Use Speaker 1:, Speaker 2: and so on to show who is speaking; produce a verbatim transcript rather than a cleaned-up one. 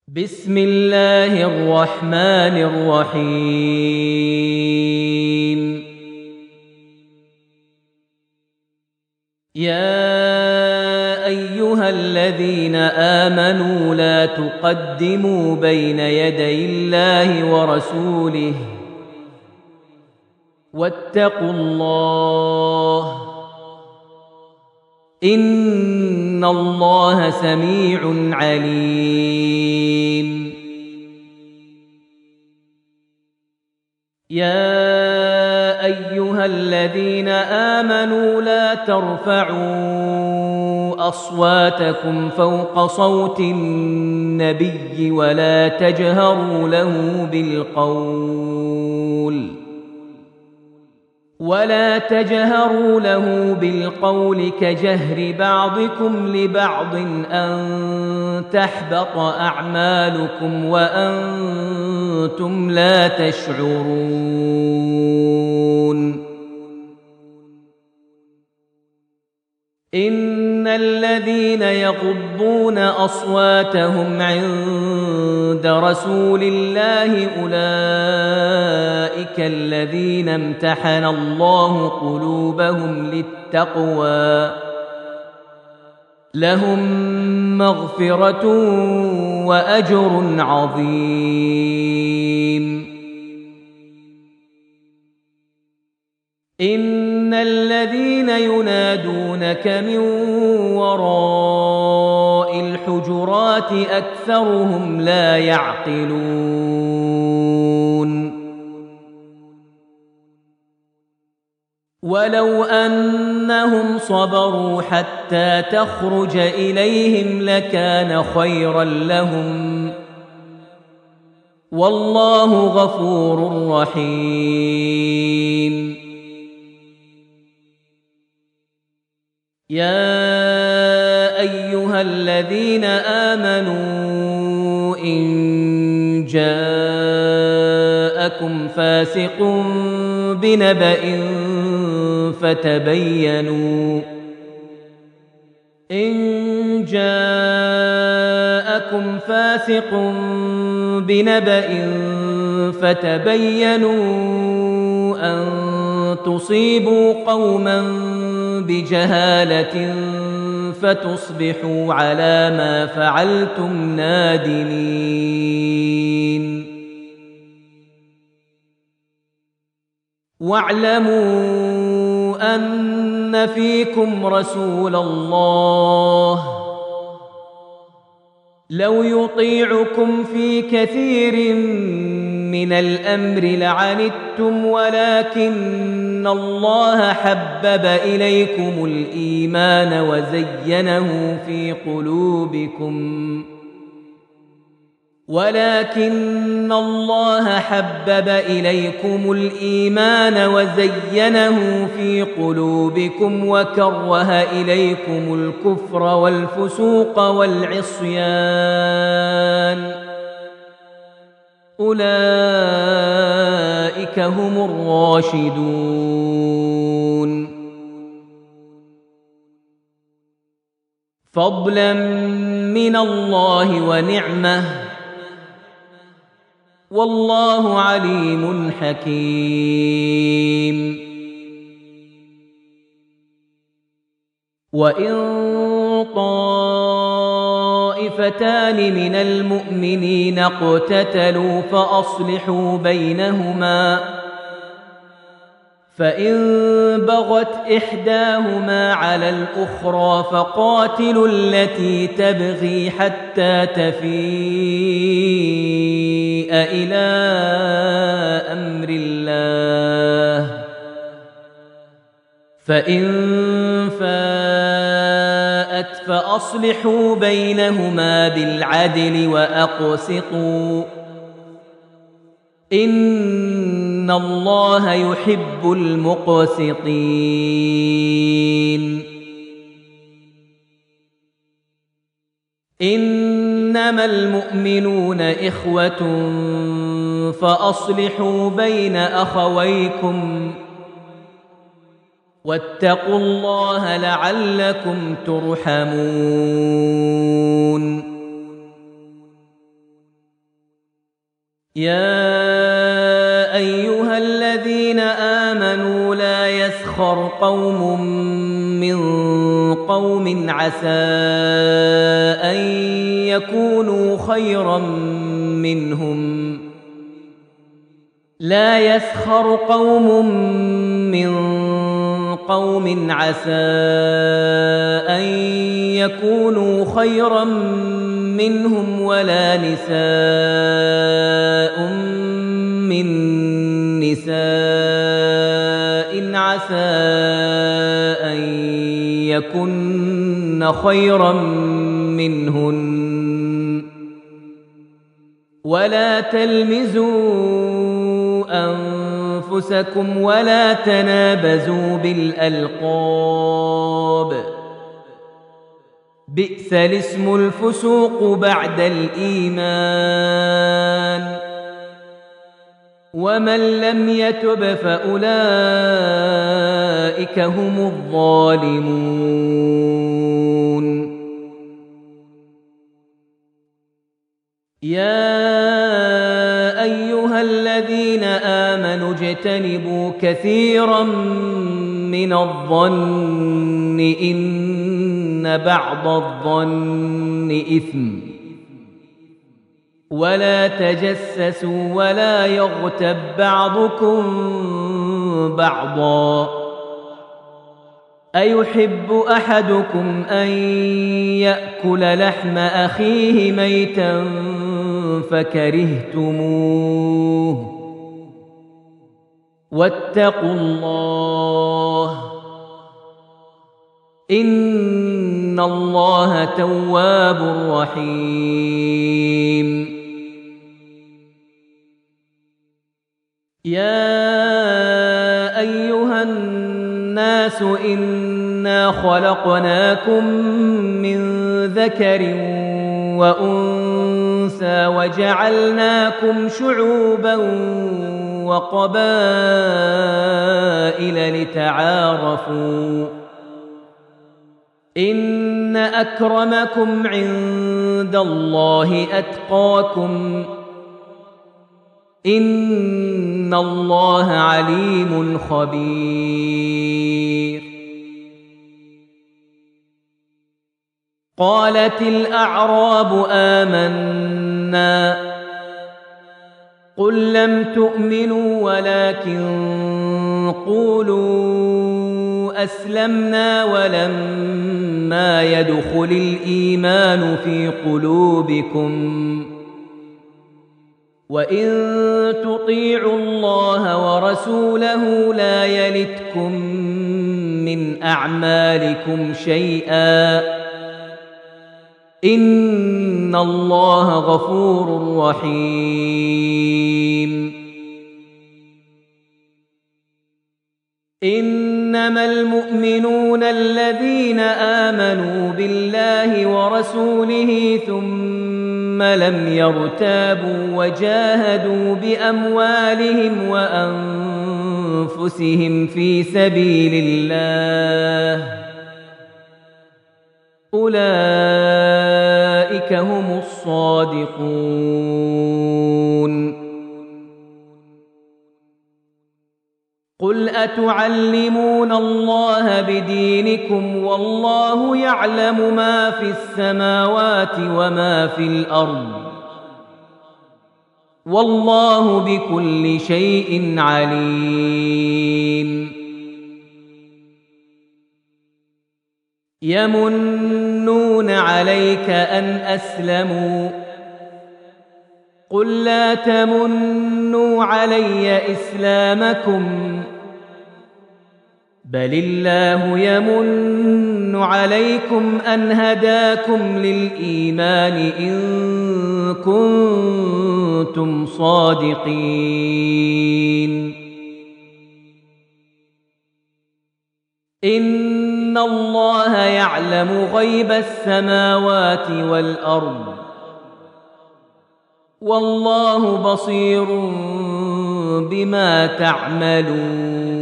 Speaker 1: بسم الله الرحمن الرحيم. يا أيها الذين آمنوا لا تقدموا بين يدي الله ورسوله واتقوا الله إن الله سميع عليم. يا أيها الذين آمنوا لا ترفعوا أصواتكم فوق صوت النبي ولا تجهروا له بالقول ولا تجهروا له بالقول كجهر بعضكم لبعض أن تحبط أعمالكم وأنتم لا تشعرون. إن الذين يغضون أصواتهم عند رسول الله أولئك الذين امتحن الله قلوبهم للتقوى لهم مغفرة وأجر عظيم. إن الذين ينادونك من وراء الحجرات أكثرهم لا يعقلون. ولو أنهم صبروا حتى تخرج إليهم لكان خيرا لهم والله غفور رحيم. يا أيها الذين آمنوا إن جاءكم فاسق بنبأ فتبينوا إن جاءكم فاسق بنبأ فتبينوا أن تصيبوا قوما بجهالة فتصبحوا على ما فعلتم نادمين. واعلموا أن فيكم رسول الله لو يطيعكم في كثير من الأمر لعنتم ولكن الله حبب إليكم الإيمان وزينه في قلوبكم ولكن الله حبب إليكم الإيمان وزينه في قلوبكم وكره إليكم الكفر والفسوق والعصيان أولئك هم الراشدون. فضلا من الله ونعمة والله عليم حكيم. وإن طائفتان من المؤمنين اقتتلوا فأصلحوا بينهما فإن بغت إحداهما على الأخرى فقاتلوا التي تبغي حتى تفيء إلى أمر الله فإن فاءت فأصلحوا بينهما بالعدل وأقسطوا إن الله يحب المقسطين. إنما المؤمنون إخوة فأصلحوا بين أخويكم واتقوا الله لعلكم ترحمون. يا أيها الذين آمنوا لا يسخر قوم من قوم عسى أن يكونوا خيرا منهم لا يسخر قوم من قوم عسى أن يكونوا خيرا منهم ولا نساء من نساء عسى أن يكن خيرا منهن ولا تلمزوا أنفسكم ولا تنابزوا بالألقاب بئس الاسم الفسوق بعد الإيمان ومن لم يتب فأولئك هم الظالمون يا أيها الذين آمنوا اجتنبوا كثيرا من الظن إن بعض الظن إثم ولا تجسسوا ولا يغتب بعضكم بعضا أيحب أحدكم أن يأكل لحم أخيه ميتا فكرهتموه واتقوا الله إن الله تواب رحيم يا أيها الناس إنا خلقناكم من ذكر وأنثى وجعلناكم شعوبا وقبائل لتعارفوا إن أكرمكم عند الله أتقاكم إن الله عليم خبير قالت الأعراب آمنا قل لم تؤمنوا ولكن قولوا أسلمنا ولما يدخل الإيمان في قلوبكم وإن تطيعوا الله ورسوله لا يلتكم من أعمالكم شيئا إن الله غفور رحيم إنما المؤمنون الذين آمنوا بالله ورسوله ثم لم يرتابوا وجاهدوا بأموالهم وأنفسهم في سبيل الله أولئك هم الصادقون قل أتعلمون الله بدينكم والله يعلم ما في السماوات وما في الأرض والله بكل شيء عليم يمنون عليك أن أسلموا قل لا تمنوا علي إسلامكم بل الله يمن عليكم أن هداكم للإيمان إن كنتم صادقين إن الله يعلم غيب السماوات والأرض والله بصير بما تعملون